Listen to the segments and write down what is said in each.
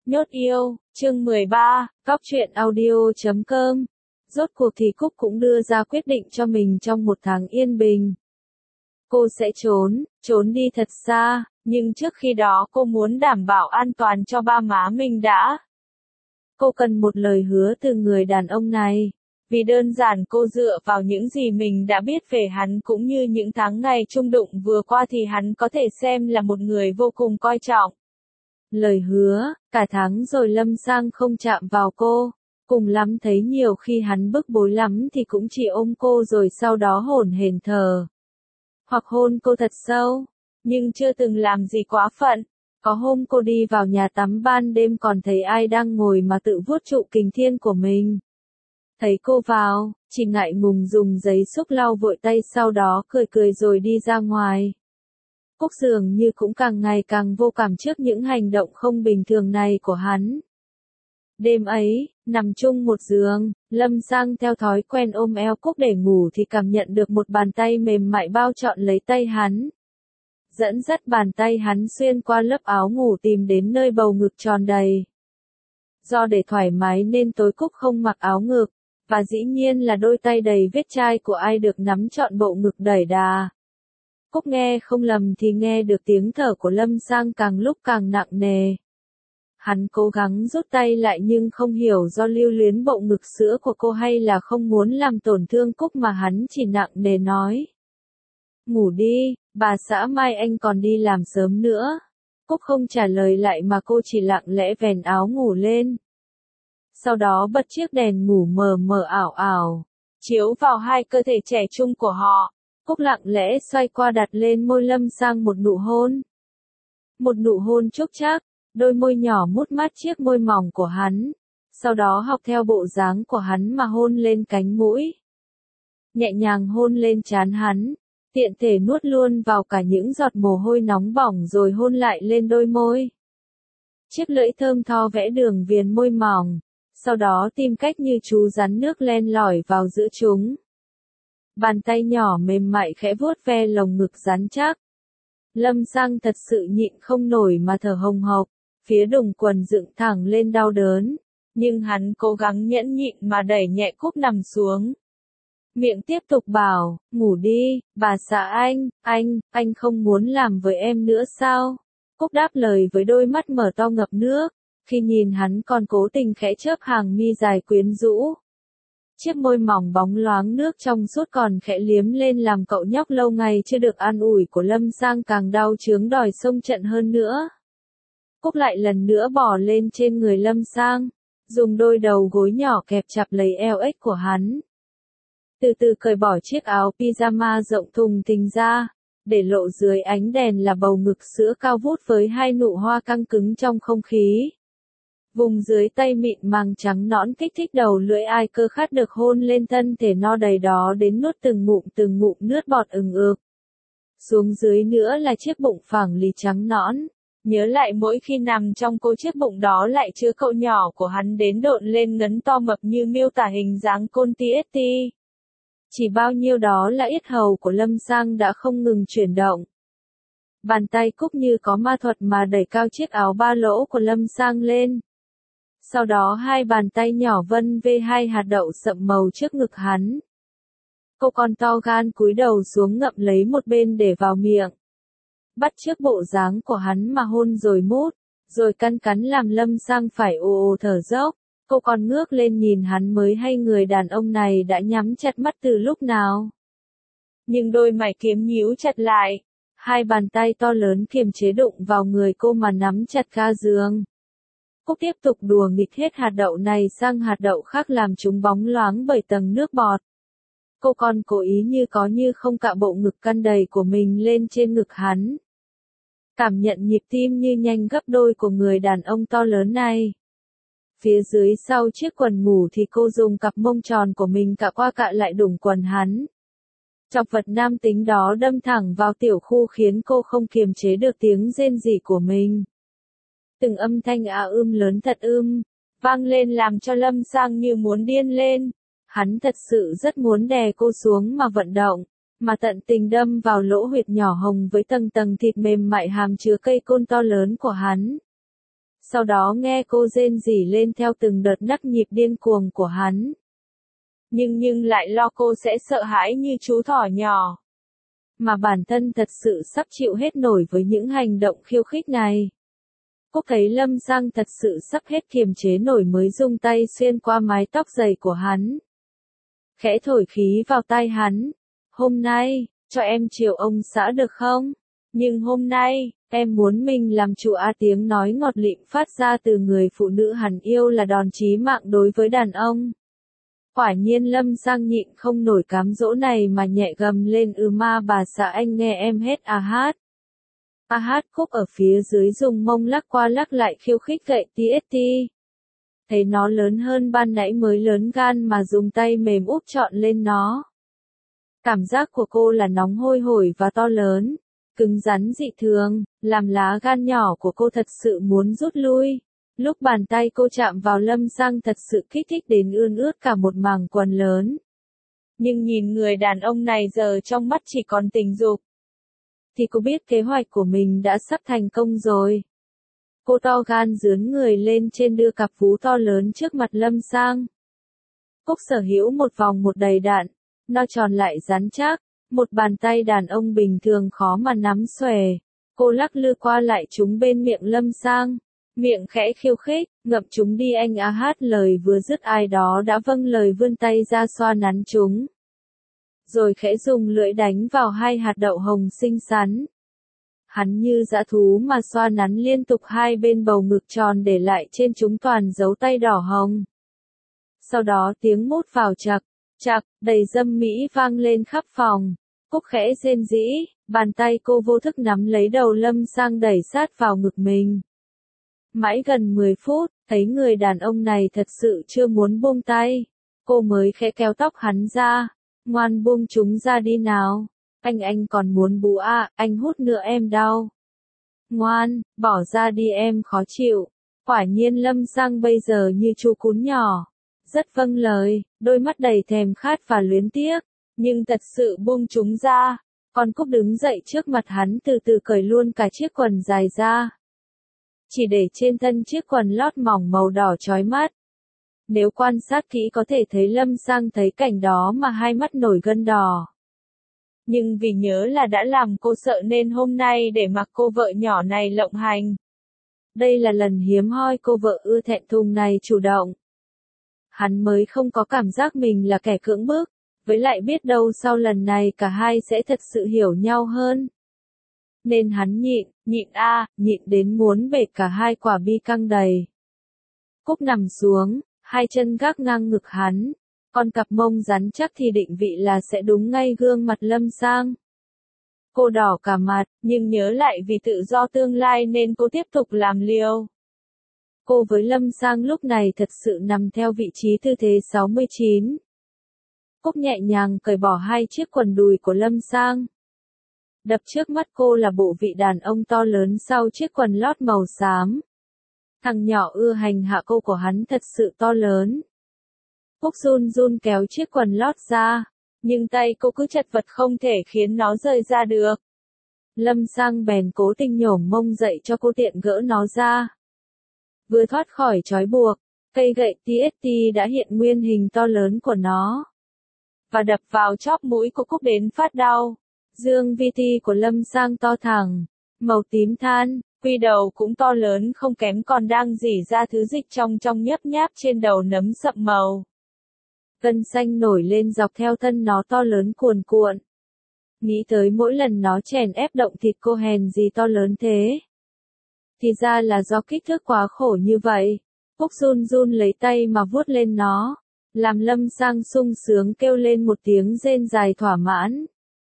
Nhốt yêu, chương 13, Góc truyện audio.com. Rốt cuộc thì Cúc cũng đưa ra quyết định cho mình trong một tháng yên bình. Cô sẽ trốn đi thật xa, nhưng trước khi đó cô muốn đảm bảo an toàn cho ba má mình đã. Cô cần một lời hứa từ người đàn ông này. Vì đơn giản cô dựa vào những gì mình đã biết về hắn cũng như những tháng ngày chung đụng vừa qua thì hắn có thể xem là một người vô cùng coi trọng. Lời hứa, cả tháng rồi Lâm Sang không chạm vào cô, cùng lắm thấy nhiều khi hắn bức bối lắm thì cũng chỉ ôm cô rồi sau đó hổn hển thở. Hoặc hôn cô thật sâu, nhưng chưa từng làm gì quá phận. Có hôm cô đi vào nhà tắm ban đêm còn thấy ai đang ngồi mà tự vuốt trụ kình thiên của mình. Thấy cô vào, chỉ ngại ngùng dùng giấy xúc lau vội tay sau đó cười rồi đi ra ngoài. Cúc dường như cũng càng ngày càng vô cảm trước những hành động không bình thường này của hắn. Đêm ấy, nằm chung một giường, Lâm Sang theo thói quen ôm eo Cúc để ngủ thì cảm nhận được một bàn tay mềm mại bao trọn lấy tay hắn. Dẫn dắt bàn tay hắn xuyên qua lớp áo ngủ tìm đến nơi bầu ngực tròn đầy. Do để thoải mái nên tối Cúc không mặc áo ngực, và dĩ nhiên là đôi tay đầy vết chai của ai được nắm trọn bộ ngực đẩy đà. Cúc nghe không lầm thì nghe được tiếng thở của Lâm Sang càng lúc càng nặng nề. Hắn cố gắng rút tay lại nhưng không hiểu do lưu luyến bộ ngực sữa của cô hay là không muốn làm tổn thương Cúc mà hắn chỉ nặng nề nói. Ngủ đi, bà xã mai anh còn đi làm sớm nữa. Cúc không trả lời lại mà cô chỉ lặng lẽ vén áo ngủ lên. Sau đó bật chiếc đèn ngủ mờ ảo ảo, chiếu vào hai cơ thể trẻ trung của họ. Cúc lặng lẽ xoay qua đặt lên môi Lâm Sang một nụ hôn. Một nụ hôn chúc chắc, đôi môi nhỏ mút mát chiếc môi mỏng của hắn. Sau đó học theo bộ dáng của hắn mà hôn lên cánh mũi. Nhẹ nhàng hôn lên trán hắn, tiện thể nuốt luôn vào cả những giọt mồ hôi nóng bỏng rồi hôn lại lên đôi môi. Chiếc lưỡi thơm tho vẽ đường viền môi mỏng, sau đó tìm cách như chú rắn nước len lỏi vào giữa chúng. Bàn tay nhỏ mềm mại khẽ vuốt ve lồng ngực rắn chắc. Lâm Sang thật sự nhịn không nổi mà thở hồng hộc, phía đùng quần dựng thẳng lên đau đớn, nhưng hắn cố gắng nhẫn nhịn mà đẩy nhẹ Cúc nằm xuống. Miệng tiếp tục bảo, ngủ đi, bà xã anh không muốn làm với em nữa sao? Cúc đáp lời với đôi mắt mở to ngập nước, khi nhìn hắn còn cố tình khẽ chớp hàng mi dài quyến rũ. Chiếc môi mỏng bóng loáng nước trong suốt còn khẽ liếm lên làm cậu nhóc lâu ngày chưa được an ủi của Lâm Sang càng đau chướng đòi xông trận hơn nữa. Cúc lại lần nữa bò lên trên người Lâm Sang, dùng đôi đầu gối nhỏ kẹp chặt lấy eo ếch của hắn. Từ từ cởi bỏ chiếc áo pyjama rộng thùng thình ra, để lộ dưới ánh đèn là bầu ngực sữa cao vút với hai nụ hoa căng cứng trong không khí. Vùng dưới tay mịn màng trắng nõn kích thích đầu lưỡi ai cơ khát được hôn lên thân thể no đầy đó đến nuốt từng ngụm nước bọt ừng ực. Xuống dưới nữa là chiếc bụng phẳng lì trắng nõn. Nhớ lại mỗi khi nằm trong cô chiếc bụng đó lại chứa cậu nhỏ của hắn đến độn lên ngấn to mập như miêu tả hình dáng côn ti. Chỉ bao nhiêu đó là yết hầu của Lâm Sang đã không ngừng chuyển động. Bàn tay Cúc như có ma thuật mà đẩy cao chiếc áo ba lỗ của Lâm Sang lên. Sau đó hai bàn tay nhỏ vân vê hai hạt đậu sậm màu trước ngực hắn. Cô còn to gan cúi đầu xuống ngậm lấy một bên để vào miệng. Bắt chước bộ dáng của hắn mà hôn rồi mút, rồi cắn làm Lâm Sang phải ồ thở dốc. Cô còn ngước lên nhìn hắn mới hay người đàn ông này đã nhắm chặt mắt từ lúc nào. Nhưng đôi mày kiếm nhíu chặt lại, hai bàn tay to lớn kiềm chế đụng vào người cô mà nắm chặt ga giường. Cúc tiếp tục đùa nghịch hết hạt đậu này sang hạt đậu khác làm chúng bóng loáng bởi tầng nước bọt. Cô còn cố ý như có như không cạ bộ ngực căng đầy của mình lên trên ngực hắn. Cảm nhận nhịp tim như nhanh gấp đôi của người đàn ông to lớn này. Phía dưới sau chiếc quần ngủ thì cô dùng cặp mông tròn của mình cạ qua cạ lại đủng quần hắn. Chọc vật nam tính đó đâm thẳng vào tiểu khu khiến cô không kiềm chế được tiếng rên rỉ của mình. Từng âm thanh lớn thật vang lên làm cho Lâm Sang như muốn điên lên. Hắn thật sự rất muốn đè cô xuống mà vận động, mà tận tình đâm vào lỗ huyệt nhỏ hồng với tầng thịt mềm mại hàm chứa cây côn to lớn của hắn. Sau đó nghe cô rên rỉ lên theo từng đợt nấc nhịp điên cuồng của hắn. Nhưng lại lo cô sẽ sợ hãi như chú thỏ nhỏ. Mà bản thân thật sự sắp chịu hết nổi với những hành động khiêu khích này. Cúc thấy Lâm Giang thật sự sắp hết kiềm chế nổi mới dùng tay xuyên qua mái tóc dày của hắn. Khẽ thổi khí vào tai hắn. Hôm nay, cho em chiều ông xã được không? Nhưng hôm nay, em muốn mình làm chủ a. Tiếng nói ngọt lịm phát ra từ người phụ nữ hắn yêu là đòn chí mạng đối với đàn ông. Quả nhiên Lâm Giang nhịn không nổi cám dỗ này mà nhẹ gầm lên ma bà xã anh nghe em hết à hát. A hát. Cúc ở phía dưới dùng mông lắc qua lắc lại khiêu khích gậy TST. Thấy nó lớn hơn ban nãy mới lớn gan mà dùng tay mềm úp trọn lên nó. Cảm giác của cô là nóng hôi hổi và to lớn, cứng rắn dị thường, làm lá gan nhỏ của cô thật sự muốn rút lui. Lúc bàn tay cô chạm vào Lâm Giang thật sự kích thích đến ươn ướt cả một mảng quần lớn. Nhưng nhìn người đàn ông này giờ trong mắt chỉ còn tình dục. Thì cô biết kế hoạch của mình đã sắp thành công rồi. Cô to gan dướn người lên trên đưa cặp vú to lớn trước mặt Lâm Giang. Cúc sở hữu một vòng một đầy đặn, no tròn lại rắn chắc, một bàn tay đàn ông bình thường khó mà nắm xuề. Cô lắc lư qua lại chúng bên miệng Lâm Giang, miệng khẽ khiêu khích, ngậm chúng đi anh a hát. Lời vừa dứt ai đó đã vâng lời vươn tay ra xoa nắn chúng. Rồi khẽ dùng lưỡi đánh vào hai hạt đậu hồng xinh xắn. Hắn như dã thú mà xoa nắn liên tục hai bên bầu ngực tròn để lại trên chúng toàn dấu tay đỏ hồng. Sau đó tiếng mút vào chạc, chạc, đầy dâm mỹ vang lên khắp phòng. Cúc khẽ rên rỉ, bàn tay cô vô thức nắm lấy đầu Lâm Giang đẩy sát vào ngực mình. Mãi gần 10 phút, thấy người đàn ông này thật sự chưa muốn buông tay. Cô mới khẽ kéo tóc hắn ra. Ngoan buông chúng ra đi nào. Anh còn muốn bú à, anh hút nữa em đau. Ngoan, bỏ ra đi em khó chịu. Quả nhiên Lâm Giang bây giờ như chú cún nhỏ. Rất vâng lời, đôi mắt đầy thèm khát và luyến tiếc. Nhưng thật sự buông chúng ra. Còn Cúc đứng dậy trước mặt hắn từ từ cởi luôn cả chiếc quần dài ra. Chỉ để trên thân chiếc quần lót mỏng màu đỏ chói mắt. Nếu quan sát kỹ có thể thấy Lâm Giang thấy cảnh đó mà hai mắt nổi gân đỏ. Nhưng vì nhớ là đã làm cô sợ nên hôm nay để mặc cô vợ nhỏ này lộng hành. Đây là lần hiếm hoi cô vợ ưa thẹn thùng này chủ động. Hắn mới không có cảm giác mình là kẻ cưỡng bức, với lại biết đâu sau lần này cả hai sẽ thật sự hiểu nhau hơn. Nên hắn nhịn đến muốn bể cả hai quả bi căng đầy. Cúc nằm xuống, hai chân gác ngang ngực hắn, còn cặp mông rắn chắc thì định vị là sẽ đúng ngay gương mặt Lâm Giang. Cô đỏ cả mặt, nhưng nhớ lại vì tự do tương lai nên cô tiếp tục làm liều. Cô với Lâm Giang lúc này thật sự nằm theo vị trí tư thế 69. Cúc nhẹ nhàng cởi bỏ hai chiếc quần đùi của Lâm Giang. Đập trước mắt cô là bộ vị đàn ông to lớn sau chiếc quần lót màu xám. Thằng nhỏ ưa hành hạ cô của hắn thật sự to lớn. Cúc run run kéo chiếc quần lót ra, nhưng tay cô cứ chật vật không thể khiến nó rơi ra được. Lâm Giang bèn cố tình nhổm mông dậy cho cô tiện gỡ nó ra. Vừa thoát khỏi trói buộc, cây gậy TST đã hiện nguyên hình to lớn của nó. Và đập vào chóp mũi của Cúc đến phát đau. Dương VT của Lâm Giang to thẳng, màu tím than, quy đầu cũng to lớn không kém còn đang rỉ ra thứ dịch trong nhấp nháp trên đầu nấm sậm màu. Gân xanh nổi lên dọc theo thân nó to lớn cuồn cuộn. Nghĩ tới mỗi lần nó chèn ép động thịt cô hèn gì to lớn thế. Thì ra là do kích thước quá khổ như vậy. Cúc run run lấy tay mà vuốt lên nó, làm Lâm Giang sung sướng kêu lên một tiếng rên dài thỏa mãn.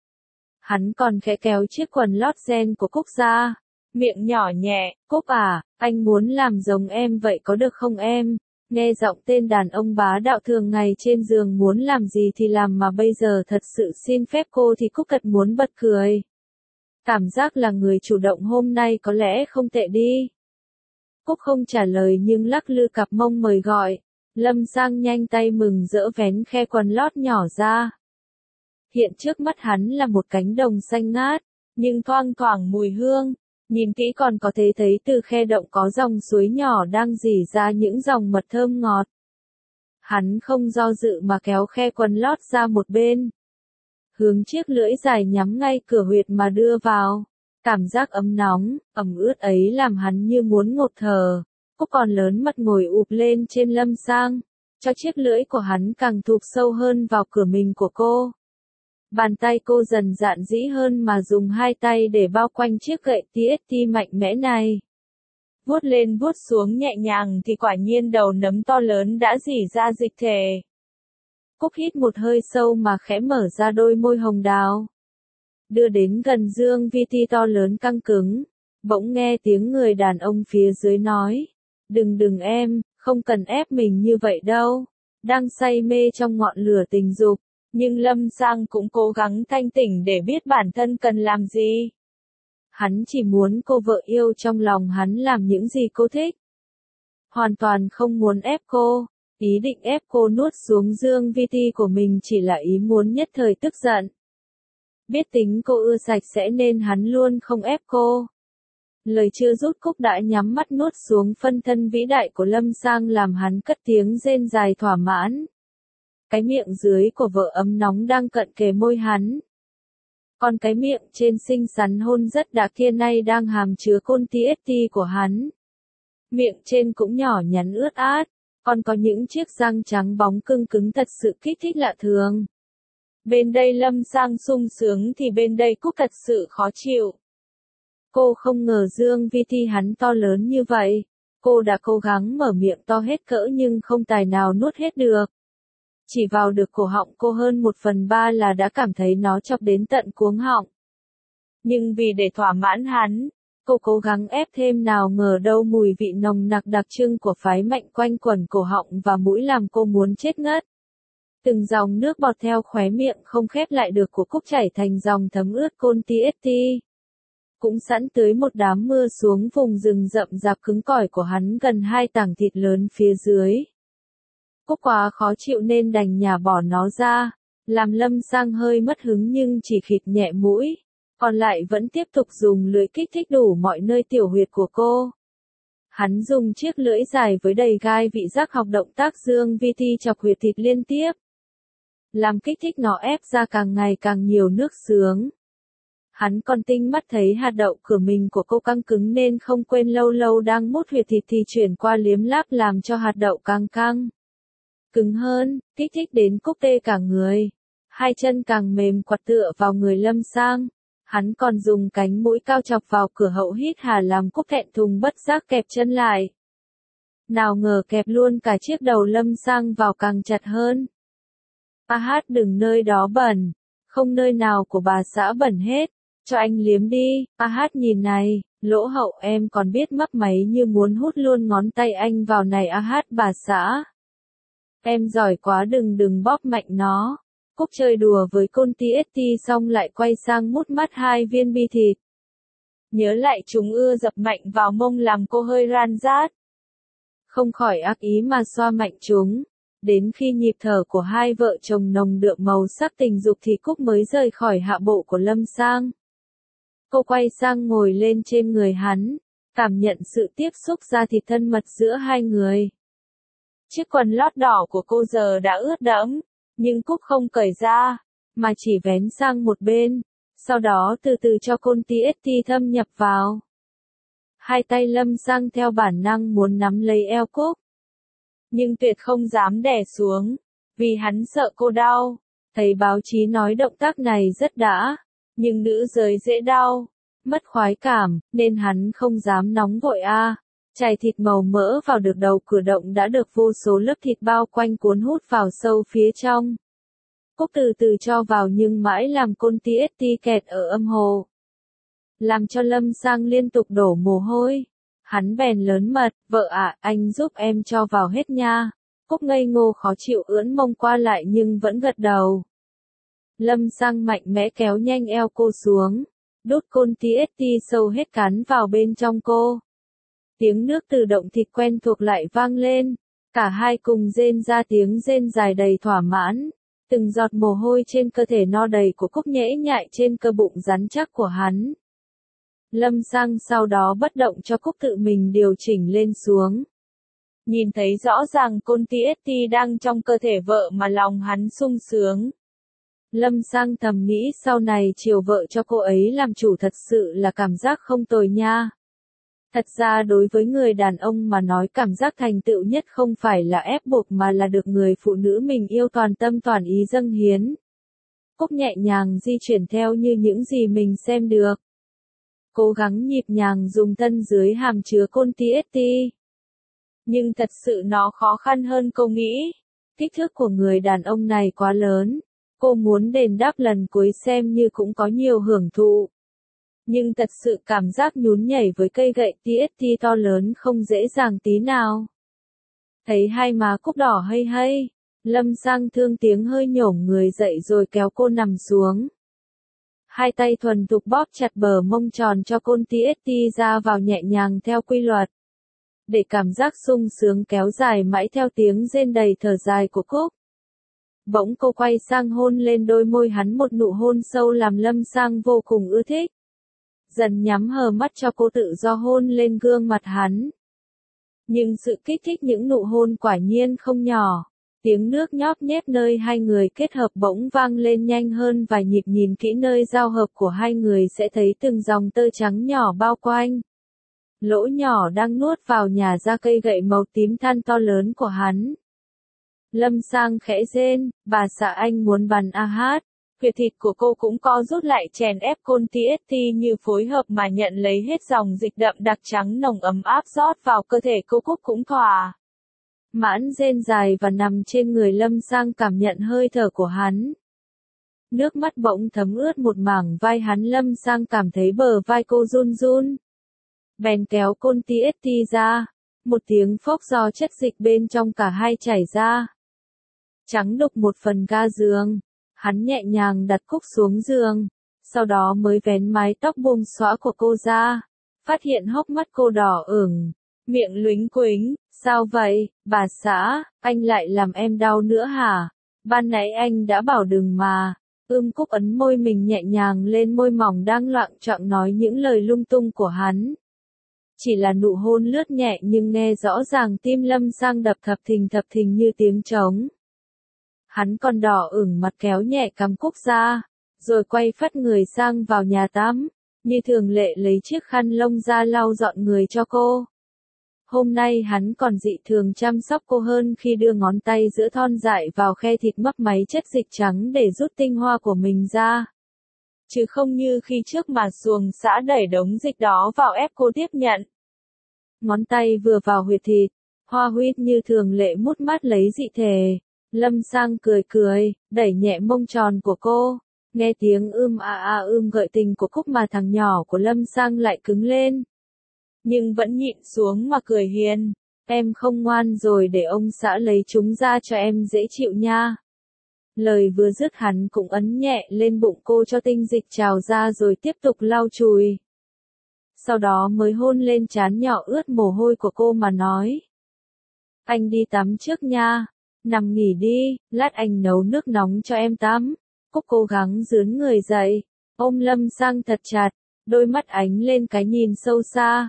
Hắn còn khẽ kéo chiếc quần lót ren của Cúc ra, miệng nhỏ nhẹ, Cúc à, anh muốn làm giống em vậy có được không em? Nghe giọng tên đàn ông bá đạo thường ngày trên giường muốn làm gì thì làm mà bây giờ thật sự xin phép cô thì Cúc cật muốn bật cười. Cảm giác là người chủ động hôm nay có lẽ không tệ đi. Cúc không trả lời nhưng lắc lư cặp mông mời gọi. Lâm Giang nhanh tay mừng rỡ vén khe quần lót nhỏ ra. Hiện trước mắt hắn là một cánh đồng xanh ngát, nhưng thoang thoảng mùi hương. Nhìn kỹ còn có thể thấy từ khe động có dòng suối nhỏ đang rỉ ra những dòng mật thơm ngọt. Hắn không do dự mà kéo khe quần lót ra một bên. Hướng chiếc lưỡi dài nhắm ngay cửa huyệt mà đưa vào. Cảm giác ấm nóng, ẩm ướt ấy làm hắn như muốn ngột thở. Cúc còn lớn mật ngồi ụp lên trên Lâm Sang, cho chiếc lưỡi của hắn càng thụp sâu hơn vào cửa mình của cô. Bàn tay cô dần dạn dĩ hơn mà dùng hai tay để bao quanh chiếc gậy TST mạnh mẽ này. Vuốt lên vuốt xuống nhẹ nhàng thì quả nhiên đầu nấm to lớn đã rỉ ra dịch thể. Cúc hít một hơi sâu mà khẽ mở ra đôi môi hồng đào. Đưa đến gần Dương Vi Ti to lớn căng cứng, bỗng nghe tiếng người đàn ông phía dưới nói. Đừng em, không cần ép mình như vậy đâu. Đang say mê trong ngọn lửa tình dục, nhưng Lâm Sang cũng cố gắng thanh tỉnh để biết bản thân cần làm gì. Hắn chỉ muốn cô vợ yêu trong lòng hắn làm những gì cô thích. Hoàn toàn không muốn ép cô. Ý định ép cô nuốt xuống Dương Vi Ti của mình chỉ là ý muốn nhất thời tức giận. Biết tính cô ưa sạch sẽ nên hắn luôn không ép cô. Lời chưa dứt Cúc đã nhắm mắt nuốt xuống phân thân vĩ đại của Lâm Sang làm hắn cất tiếng rên dài thỏa mãn. Cái miệng dưới của vợ ấm nóng đang cận kề môi hắn. Còn cái miệng trên xinh xắn hôn rất đã kia nay đang hàm chứa côn TST của hắn. Miệng trên cũng nhỏ nhắn ướt át, còn có những chiếc răng trắng bóng cưng cứng thật sự kích thích lạ thường. Bên đây Lâm Sang sung sướng thì bên đây Cúc thật sự khó chịu. Cô không ngờ Dương Vi Ti hắn to lớn như vậy. Cô đã cố gắng mở miệng to hết cỡ nhưng không tài nào nuốt hết được. Chỉ vào được cổ họng cô hơn 1/3 là đã cảm thấy nó chọc đến tận cuống họng. Nhưng vì để thỏa mãn hắn, cô cố gắng ép thêm nào ngờ đâu mùi vị nồng nặc đặc trưng của phái mạnh quanh quẩn cổ họng và mũi làm cô muốn chết ngất. Từng dòng nước bọt theo khóe miệng không khép lại được của Cúc chảy thành dòng thấm ướt côn TST. Cũng sẵn tưới một đám mưa xuống vùng rừng rậm rạp cứng cỏi của hắn gần 2 tảng thịt lớn phía dưới. Cúc quá khó chịu nên đành nhả bỏ nó ra, làm Lâm Sang hơi mất hứng nhưng chỉ khịt nhẹ mũi, còn lại vẫn tiếp tục dùng lưỡi kích thích đủ mọi nơi tiểu huyệt của cô. Hắn dùng chiếc lưỡi dài với đầy gai vị giác học động tác Dương Vi Ti chọc huyệt thịt liên tiếp. Làm kích thích nó ép ra càng ngày càng nhiều nước sướng. Hắn còn tinh mắt thấy hạt đậu cửa mình của cô căng cứng nên không quên lâu lâu đang mút huyệt thịt thì chuyển qua liếm láp làm cho hạt đậu càng căng cứng hơn, kích thích đến Cúc tê cả người. Hai chân càng mềm quặt tựa vào người Lâm Sang. Hắn còn dùng cánh mũi cao chọc vào cửa hậu hít hà làm Cúc thẹn thùng bất giác kẹp chân lại. Nào ngờ kẹp luôn cả chiếc đầu Lâm Sang vào càng chặt hơn. Hát đừng nơi đó bẩn, không nơi nào của bà xã bẩn hết, cho anh liếm đi. Hát nhìn này, lỗ hậu em còn biết mấp máy như muốn hút luôn ngón tay anh vào này. Hát bà xã. Em giỏi quá đừng bóp mạnh nó. Cúc chơi đùa với côn TST xong lại quay sang mút mắt 2 viên bi thịt. Nhớ lại chúng ưa dập mạnh vào mông làm cô hơi ran rát. Không khỏi ác ý mà xoa mạnh chúng. Đến khi nhịp thở của hai vợ chồng nồng đượm màu sắc tình dục thì Cúc mới rời khỏi hạ bộ của Lâm Sang. Cô quay sang ngồi lên trên người hắn, cảm nhận sự tiếp xúc da thịt thân mật giữa hai người. Chiếc quần lót đỏ của cô giờ đã ướt đẫm, nhưng Cúc không cởi ra, mà chỉ vén sang một bên, sau đó từ từ cho côn TST thâm nhập vào. Hai tay Lâm Sang theo bản năng muốn nắm lấy eo Cúc, nhưng tuyệt không dám đè xuống, vì hắn sợ cô đau. Thấy báo chí nói động tác này rất đã, nhưng nữ giới dễ đau, mất khoái cảm, nên hắn không dám nóng vội Chảy thịt màu mỡ vào được đầu cửa động đã được vô số lớp thịt bao quanh cuốn hút vào sâu phía trong. Cúc từ từ cho vào nhưng mãi làm côn TST kẹt ở âm hồ. Làm cho Lâm Sang liên tục đổ mồ hôi. Hắn bèn lớn mật, vợ anh giúp em cho vào hết nha. Cúc ngây ngô khó chịu ưỡn mông qua lại nhưng vẫn gật đầu. Lâm Sang mạnh mẽ kéo nhanh eo cô xuống, đút côn TST sâu hết cắn vào bên trong cô. Tiếng nước từ động thịt quen thuộc lại vang lên, cả hai cùng rên ra tiếng rên dài đầy thỏa mãn. Từng giọt mồ hôi trên cơ thể no đầy của Cúc nhễ nhại trên cơ bụng rắn chắc của hắn. Lâm Sang sau đó bất động cho Cúc tự mình điều chỉnh lên xuống. Nhìn thấy rõ ràng Côn TST đang trong cơ thể vợ mà lòng hắn sung sướng. Lâm Sang thầm nghĩ sau này chiều vợ cho cô ấy làm chủ thật sự là cảm giác không tồi nha. Thật ra đối với người đàn ông mà nói cảm giác thành tựu nhất không phải là ép buộc mà là được người phụ nữ mình yêu toàn tâm toàn ý dâng hiến. Cúc nhẹ nhàng di chuyển theo như những gì mình xem được. Cố gắng nhịp nhàng dùng thân dưới hàm chứa Côn TST. Nhưng thật sự nó khó khăn hơn cô nghĩ. Kích thước của người đàn ông này quá lớn. Cô muốn đền đáp lần cuối xem như cũng có nhiều hưởng thụ. Nhưng thật sự cảm giác nhún nhảy với cây gậy TST to lớn không dễ dàng tí nào. Thấy hai má Cúc đỏ hây hây, Lâm Sang thương tiếng hơi nhổm người dậy rồi kéo cô nằm xuống. Hai tay thuần thục bóp chặt bờ mông tròn cho Côn TST ra vào nhẹ nhàng theo quy luật. Để cảm giác sung sướng kéo dài mãi theo tiếng rên đầy thở dài của Cúc. Bỗng cô quay sang hôn lên đôi môi hắn một nụ hôn sâu làm Lâm Sang vô cùng ưa thích. Dần nhắm hờ mắt cho cô tự do hôn lên gương mặt hắn. Nhưng sự kích thích những nụ hôn quả nhiên không nhỏ. Tiếng nước nhóp nhép nơi hai người kết hợp bỗng vang lên nhanh hơn vài nhịp, nhìn kỹ nơi giao hợp của hai người sẽ thấy từng dòng tơ trắng nhỏ bao quanh. Lỗ nhỏ đang nuốt vào nhả ra cây gậy màu tím than to lớn của hắn. Lâm Sang khẽ rên, bà xã anh muốn bắn a hát. Huyệt thịt của cô cũng co rút lại chèn ép Côn TST như phối hợp mà nhận lấy hết dòng dịch đậm đặc trắng nồng ấm áp rót vào cơ thể cô. Cúc cũng thỏa mãn rên dài và nằm trên người Lâm Sang cảm nhận hơi thở của hắn. Nước mắt bỗng thấm ướt một mảng vai hắn. Lâm Sang cảm thấy bờ vai cô run run. Bèn kéo Côn TST ra. Một tiếng phốc do chất dịch bên trong cả hai chảy ra. Trắng đục một phần ga giường. Hắn nhẹ nhàng đặt Cúc xuống giường. Sau đó mới vén mái tóc buông xõa của cô ra. Phát hiện hốc mắt cô đỏ ửng. Miệng lúnh quính. Sao vậy, bà xã, anh lại làm em đau nữa hả? Ban nãy anh đã bảo đừng mà. Cúc ấn môi mình nhẹ nhàng lên môi mỏng đang loạng choạng nói những lời lung tung của hắn. Chỉ là nụ hôn lướt nhẹ nhưng nghe rõ ràng tim Lâm Sang đập thập thình như tiếng trống. Hắn còn đỏ ửng mặt kéo nhẹ cằm Cúc ra, rồi quay phắt người sang vào nhà tắm, như thường lệ lấy chiếc khăn lông ra lau dọn người cho cô. Hôm nay hắn còn dị thường chăm sóc cô hơn khi đưa ngón tay giữa thon dại vào khe thịt mấp máy chất dịch trắng để rút tinh hoa của mình ra. Chứ không như khi trước mà xuồng xã đẩy đống dịch đó vào ép cô tiếp nhận. Ngón tay vừa vào huyệt thịt, hoa huyết như thường lệ mút mát lấy dị thể. Lâm Sang cười, đẩy nhẹ mông tròn của cô. Nghe tiếng gợi tình của Cúc mà thằng nhỏ của Lâm Sang lại cứng lên. Nhưng vẫn nhịn xuống mà cười hiền. Em không ngoan rồi, để ông xã lấy chúng ra cho em dễ chịu nha. Lời vừa dứt hắn cũng ấn nhẹ lên bụng cô cho tinh dịch trào ra rồi tiếp tục lau chùi. Sau đó mới hôn lên trán nhỏ ướt mồ hôi của cô mà nói. Anh đi tắm trước nha. Nằm nghỉ đi, lát anh nấu nước nóng cho em tắm. Cúc cố gắng dướn người dậy, ôm Lâm Sang thật chặt, đôi mắt ánh lên cái nhìn sâu xa.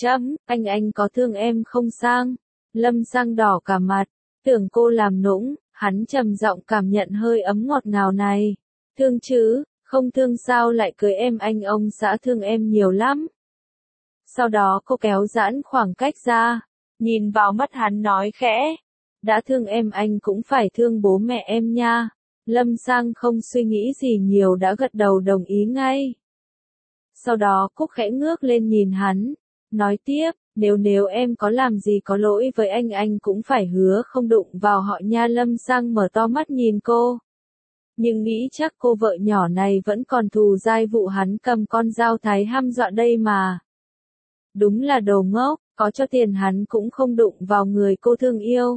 Anh có thương em không Sang? Lâm Sang đỏ cả mặt, tưởng cô làm nũng, hắn trầm giọng cảm nhận hơi ấm ngọt ngào này. Thương chứ, không thương sao lại cưới em, ông xã thương em nhiều lắm. Sau đó cô kéo giãn khoảng cách ra, nhìn vào mắt hắn nói khẽ. Đã thương em anh cũng phải thương bố mẹ em nha. Lâm Sang không suy nghĩ gì nhiều đã gật đầu đồng ý ngay. Sau đó Cúc khẽ ngước lên nhìn hắn, nói tiếp, nếu em có làm gì có lỗi với anh cũng phải hứa không đụng vào họ nha. Lâm Sang mở to mắt nhìn cô. Nhưng nghĩ chắc cô vợ nhỏ này vẫn còn thù dai vụ hắn cầm con dao thái hăm dọa đây mà. Đúng là đồ ngốc, có cho tiền hắn cũng không đụng vào người cô thương yêu.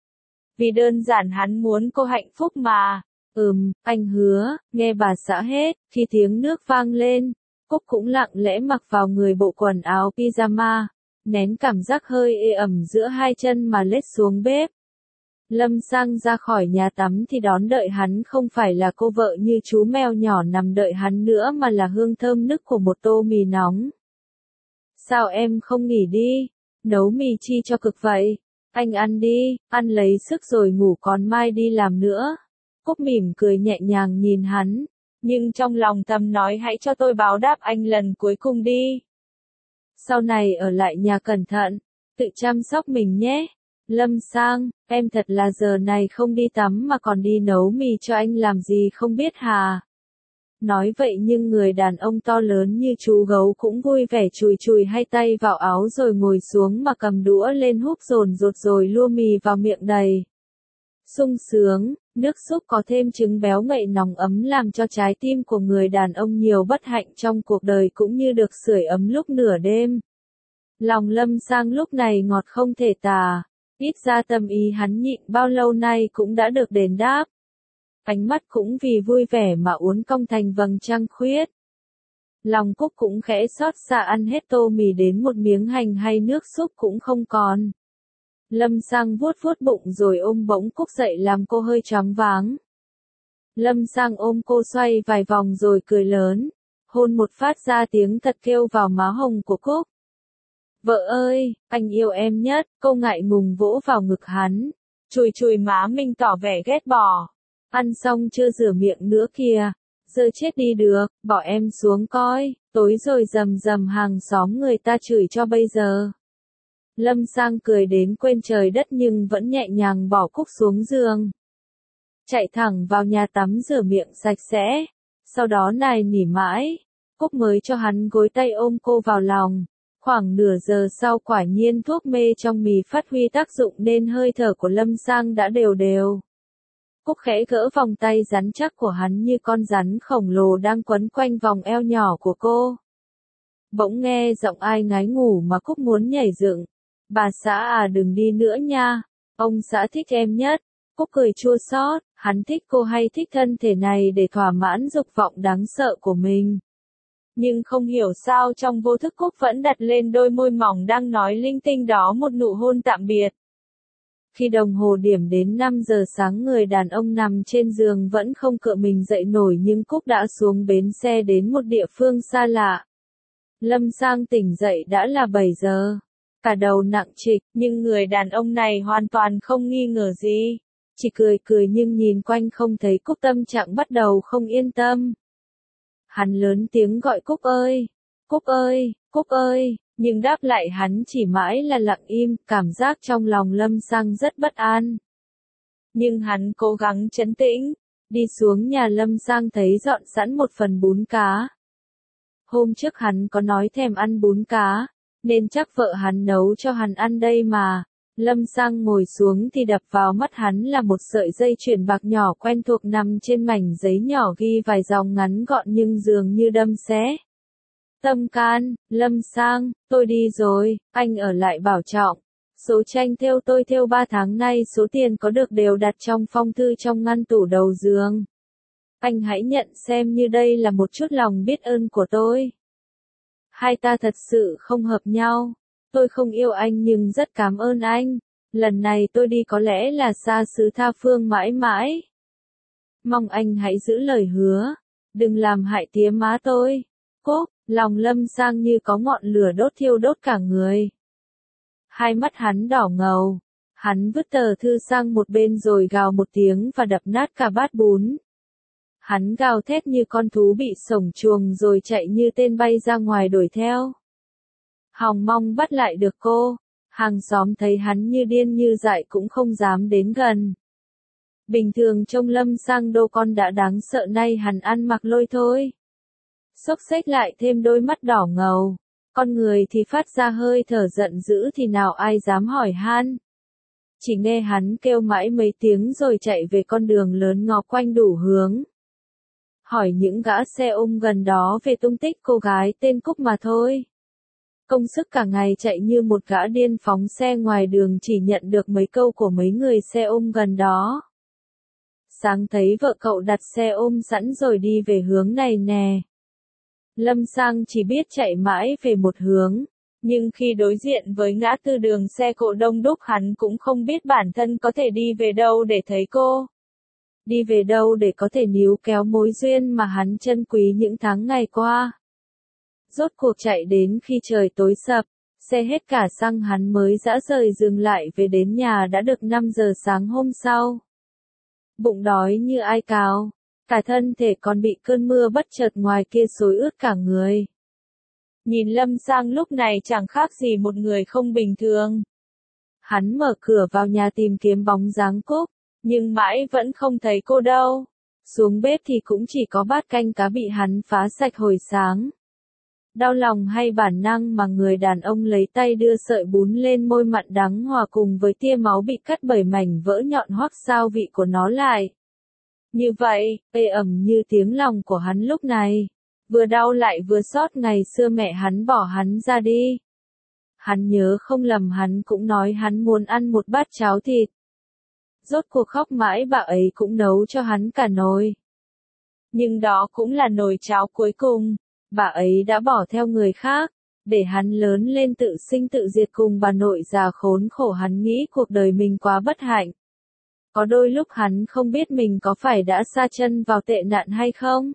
Vì đơn giản hắn muốn cô hạnh phúc mà. Anh hứa, nghe bà xã hết. Khi tiếng nước vang lên, Cúc cũng lặng lẽ mặc vào người bộ quần áo pyjama, nén cảm giác hơi ê ẩm giữa hai chân mà lết xuống bếp. Lâm Sang ra khỏi nhà tắm thì đón đợi hắn không phải là cô vợ như chú mèo nhỏ nằm đợi hắn nữa mà là hương thơm nức của một tô mì nóng. Sao em không nghỉ đi? Nấu mì chi cho cực vậy? Anh ăn đi, ăn lấy sức rồi ngủ còn mai đi làm nữa. Cúc mỉm cười nhẹ nhàng nhìn hắn, nhưng trong lòng thầm nói hãy cho tôi báo đáp anh lần cuối cùng đi. Sau này ở lại nhà cẩn thận, tự chăm sóc mình nhé. Lâm Sang, em thật là giờ này không đi tắm mà còn đi nấu mì cho anh làm gì không biết hà. Nói vậy nhưng người đàn ông to lớn như chú gấu cũng vui vẻ chùi chùi hai tay vào áo rồi ngồi xuống mà cầm đũa lên húp dồn dột rồi lua mì vào miệng đầy. Sung sướng, nước súp có thêm trứng béo ngậy nóng ấm làm cho trái tim của người đàn ông nhiều bất hạnh trong cuộc đời cũng như được sưởi ấm lúc nửa đêm. Lòng Lâm Sang lúc này ngọt không thể tả, ít ra tâm ý hắn nhịn bao lâu nay cũng đã được đền đáp. Ánh mắt cũng vì vui vẻ mà uốn cong thành vầng trăng khuyết. Lòng Cúc cũng khẽ xót xa ăn hết tô mì đến một miếng hành hay nước súp cũng không còn. Lâm Sang vuốt vuốt bụng rồi ôm bỗng Cúc dậy làm cô hơi choáng váng. Lâm Sang ôm cô xoay vài vòng rồi cười lớn, hôn một phát ra tiếng thật kêu vào má hồng của Cúc. Vợ ơi, anh yêu em nhất, cô ngại ngùng vỗ vào ngực hắn, chùi chùi má mình tỏ vẻ ghét bỏ. Ăn xong chưa rửa miệng nữa kìa, giờ chết đi được, bỏ em xuống coi, tối rồi rầm rầm hàng xóm người ta chửi cho bây giờ. Lâm Sang cười đến quên trời đất nhưng vẫn nhẹ nhàng bỏ Cúc xuống giường. Chạy thẳng vào nhà tắm rửa miệng sạch sẽ, sau đó nài nỉ mãi, Cúc mới cho hắn gối tay ôm cô vào lòng. Khoảng nửa giờ sau quả nhiên thuốc mê trong mì phát huy tác dụng nên hơi thở của Lâm Sang đã đều đều. Cúc khẽ gỡ vòng tay rắn chắc của hắn như con rắn khổng lồ đang quấn quanh vòng eo nhỏ của cô. Bỗng nghe giọng ai ngái ngủ mà Cúc muốn nhảy dựng. Bà xã à đừng đi nữa nha, ông xã thích em nhất. Cúc cười chua xót, hắn thích cô hay thích thân thể này để thỏa mãn dục vọng đáng sợ của mình. Nhưng không hiểu sao trong vô thức Cúc vẫn đặt lên đôi môi mỏng đang nói linh tinh đó một nụ hôn tạm biệt. Khi đồng hồ điểm đến 5 giờ sáng người đàn ông nằm trên giường vẫn không cựa mình dậy nổi nhưng Cúc đã xuống bến xe đến một địa phương xa lạ. Lâm Sang tỉnh dậy đã là 7 giờ. Cả đầu nặng trịch, nhưng người đàn ông này hoàn toàn không nghi ngờ gì. Chỉ cười cười nhưng nhìn quanh không thấy Cúc tâm trạng bắt đầu không yên tâm. Hắn lớn tiếng gọi Cúc ơi, Cúc ơi, Cúc ơi, nhưng đáp lại hắn chỉ mãi là lặng im, cảm giác trong lòng Lâm Sang rất bất an. Nhưng hắn cố gắng trấn tĩnh, đi xuống nhà Lâm Sang thấy dọn sẵn một phần bún cá. Hôm trước hắn có nói thèm ăn bún cá, nên chắc vợ hắn nấu cho hắn ăn đây mà. Lâm Sang ngồi xuống thì đập vào mắt hắn là một sợi dây chuyền bạc nhỏ quen thuộc nằm trên mảnh giấy nhỏ ghi vài dòng ngắn gọn nhưng dường như đâm xé. Tâm can, Lâm Sang, tôi đi rồi, anh ở lại bảo trọng. Số tranh thêu tôi thêu 3 tháng nay số tiền có được đều đặt trong phong thư trong ngăn tủ đầu giường. Anh hãy nhận xem như đây là một chút lòng biết ơn của tôi. Hai ta thật sự không hợp nhau. Tôi không yêu anh nhưng rất cảm ơn anh. Lần này tôi đi có lẽ là xa xứ tha phương mãi mãi. Mong anh hãy giữ lời hứa. Đừng làm hại tía má tôi. Cúc, lòng Lâm Sang như có ngọn lửa đốt thiêu đốt cả người. Hai mắt hắn đỏ ngầu. Hắn vứt tờ thư sang một bên rồi gào một tiếng và đập nát cả bát bún. Hắn gào thét như con thú bị sổng chuồng rồi chạy như tên bay ra ngoài đuổi theo. Hòng mong bắt lại được cô. Hàng xóm thấy hắn như điên như dại cũng không dám đến gần. Bình thường trông Lâm Sang đô con đã đáng sợ nay hắn ăn mặc lôi thôi. Xốc xếch lại thêm đôi mắt đỏ ngầu. Con người thì phát ra hơi thở giận dữ thì nào ai dám hỏi han. Chỉ nghe hắn kêu mãi mấy tiếng rồi chạy về con đường lớn ngó quanh đủ hướng. Hỏi những gã xe ôm gần đó về tung tích cô gái tên Cúc mà thôi. Công sức cả ngày chạy như một gã điên phóng xe ngoài đường chỉ nhận được mấy câu của mấy người xe ôm gần đó. Sáng thấy vợ cậu đặt xe ôm sẵn rồi đi về hướng này nè. Lâm Sang chỉ biết chạy mãi về một hướng, nhưng khi đối diện với ngã tư đường xe cộ đông đúc hắn cũng không biết bản thân có thể đi về đâu để thấy cô. Đi về đâu để có thể níu kéo mối duyên mà hắn trân quý những tháng ngày qua. Rốt cuộc chạy đến khi trời tối sập, xe hết cả xăng hắn mới dã rời dừng lại về đến nhà đã được 5 giờ sáng hôm sau. Bụng đói như ai cào, cả thân thể còn bị cơn mưa bất chợt ngoài kia xối ướt cả người. Nhìn Lâm Sang lúc này chẳng khác gì một người không bình thường. Hắn mở cửa vào nhà tìm kiếm bóng dáng Cúc, nhưng mãi vẫn không thấy cô đâu. Xuống bếp thì cũng chỉ có bát canh cá bị hắn phá sạch hồi sáng. Đau lòng hay bản năng mà người đàn ông lấy tay đưa sợi bún lên môi mặn đắng hòa cùng với tia máu bị cắt bởi mảnh vỡ nhọn hoắt sao vị của nó lại. Như vậy, ê ẩm như tiếng lòng của hắn lúc này. Vừa đau lại vừa xót ngày xưa mẹ hắn bỏ hắn ra đi. Hắn nhớ không lầm hắn cũng nói hắn muốn ăn một bát cháo thịt. Rốt cuộc khóc mãi bà ấy cũng nấu cho hắn cả nồi. Nhưng đó cũng là nồi cháo cuối cùng. Bà ấy đã bỏ theo người khác, để hắn lớn lên tự sinh tự diệt cùng bà nội già khốn khổ. Hắn nghĩ cuộc đời mình quá bất hạnh. Có đôi lúc hắn không biết mình có phải đã sa chân vào tệ nạn hay không.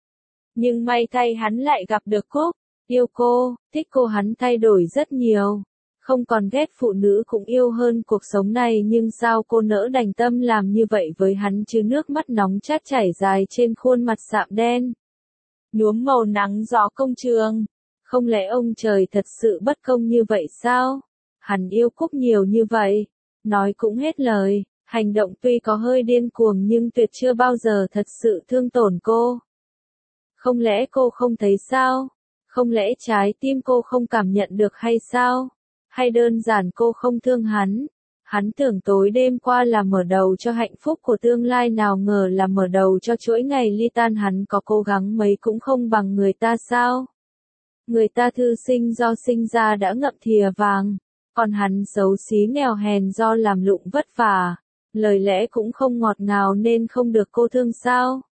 Nhưng may thay hắn lại gặp được Cúc, yêu cô, thích cô. Hắn thay đổi rất nhiều, không còn ghét phụ nữ cũng yêu hơn cuộc sống này. Nhưng sao cô nỡ đành tâm làm như vậy với hắn chứ? Nước mắt nóng chát chảy dài trên khuôn mặt sạm đen, nhuốm màu nắng gió công trường. Không lẽ ông trời thật sự bất công như vậy sao? Hắn yêu Cúc nhiều như vậy, nói cũng hết lời, hành động tuy có hơi điên cuồng nhưng tuyệt chưa bao giờ thật sự thương tổn cô. Không lẽ cô không thấy sao? Không lẽ trái tim cô không cảm nhận được hay sao? Hay đơn giản cô không thương hắn? Hắn tưởng tối đêm qua là mở đầu cho hạnh phúc của tương lai, nào ngờ là mở đầu cho chuỗi ngày ly tan. Hắn có cố gắng mấy cũng không bằng người ta sao? Người ta thư sinh do sinh ra đã ngậm thìa vàng, còn hắn xấu xí nghèo hèn do làm lụng vất vả. Lời lẽ cũng không ngọt ngào nên không được cô thương sao?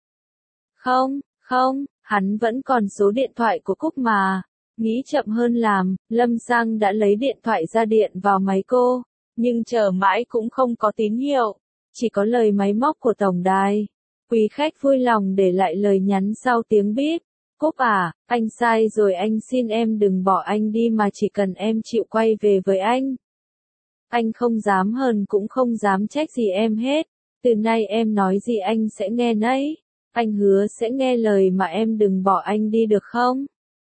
Không, hắn vẫn còn số điện thoại của Cúc mà. Nghĩ chậm hơn làm, Lâm Sang đã lấy điện thoại ra điện vào máy cô, nhưng chờ mãi cũng không có tín hiệu, chỉ có lời máy móc của tổng đài. Quý khách vui lòng để lại lời nhắn sau tiếng bíp. Cúc à, anh sai rồi, anh xin em đừng bỏ anh đi mà chỉ cần em chịu quay về với anh. Anh không dám hờn cũng không dám trách gì em hết. Từ nay em nói gì anh sẽ nghe nấy. Anh hứa sẽ nghe lời mà em đừng bỏ anh đi được không?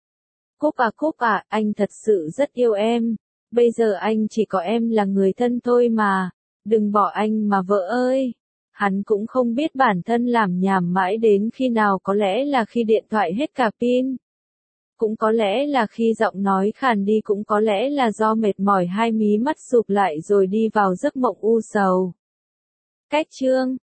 Cúc à, anh thật sự rất yêu em. Bây giờ anh chỉ có em là người thân thôi mà. Đừng bỏ anh mà vợ ơi. Hắn cũng không biết bản thân làm nhảm mãi đến khi nào, có lẽ là khi điện thoại hết cả pin. Cũng có lẽ là khi giọng nói khàn đi, cũng có lẽ là do mệt mỏi hai mí mắt sụp lại rồi đi vào giấc mộng u sầu. Cách chương